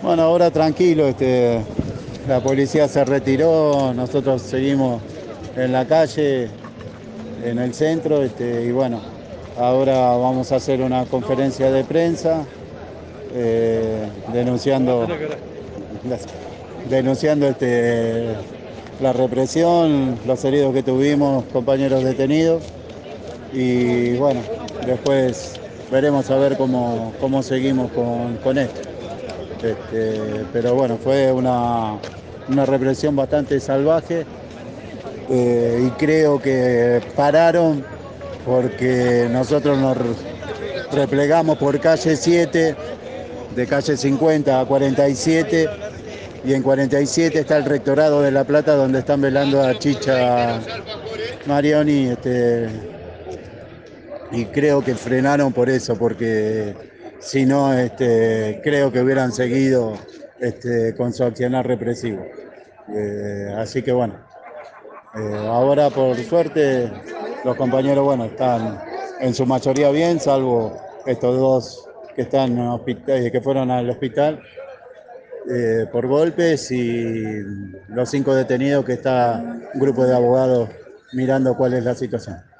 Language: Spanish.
Bueno, ahora tranquilo, la policía se retiró, nosotros seguimos en la calle, en el centro, y bueno, ahora vamos a hacer una conferencia de prensa denunciando, denunciando la represión, los heridos que tuvimos, compañeros detenidos, y bueno, después veremos a ver cómo seguimos con esto. Pero bueno, fue una represión bastante salvaje, y creo que pararon porque nosotros nos replegamos por calle 7, de calle 50 a 47, y en 47 está el Rectorado de La Plata, donde están velando a Chicha Marioni, y creo que frenaron por eso, porque si no, creo que hubieran seguido con su accionar represivo. Así que bueno, ahora por suerte los compañeros, bueno, están en su mayoría bien, salvo estos dos que están en hospital, que fueron al hospital por golpes, y los 5 detenidos que está un grupo de abogados mirando cuál es la situación.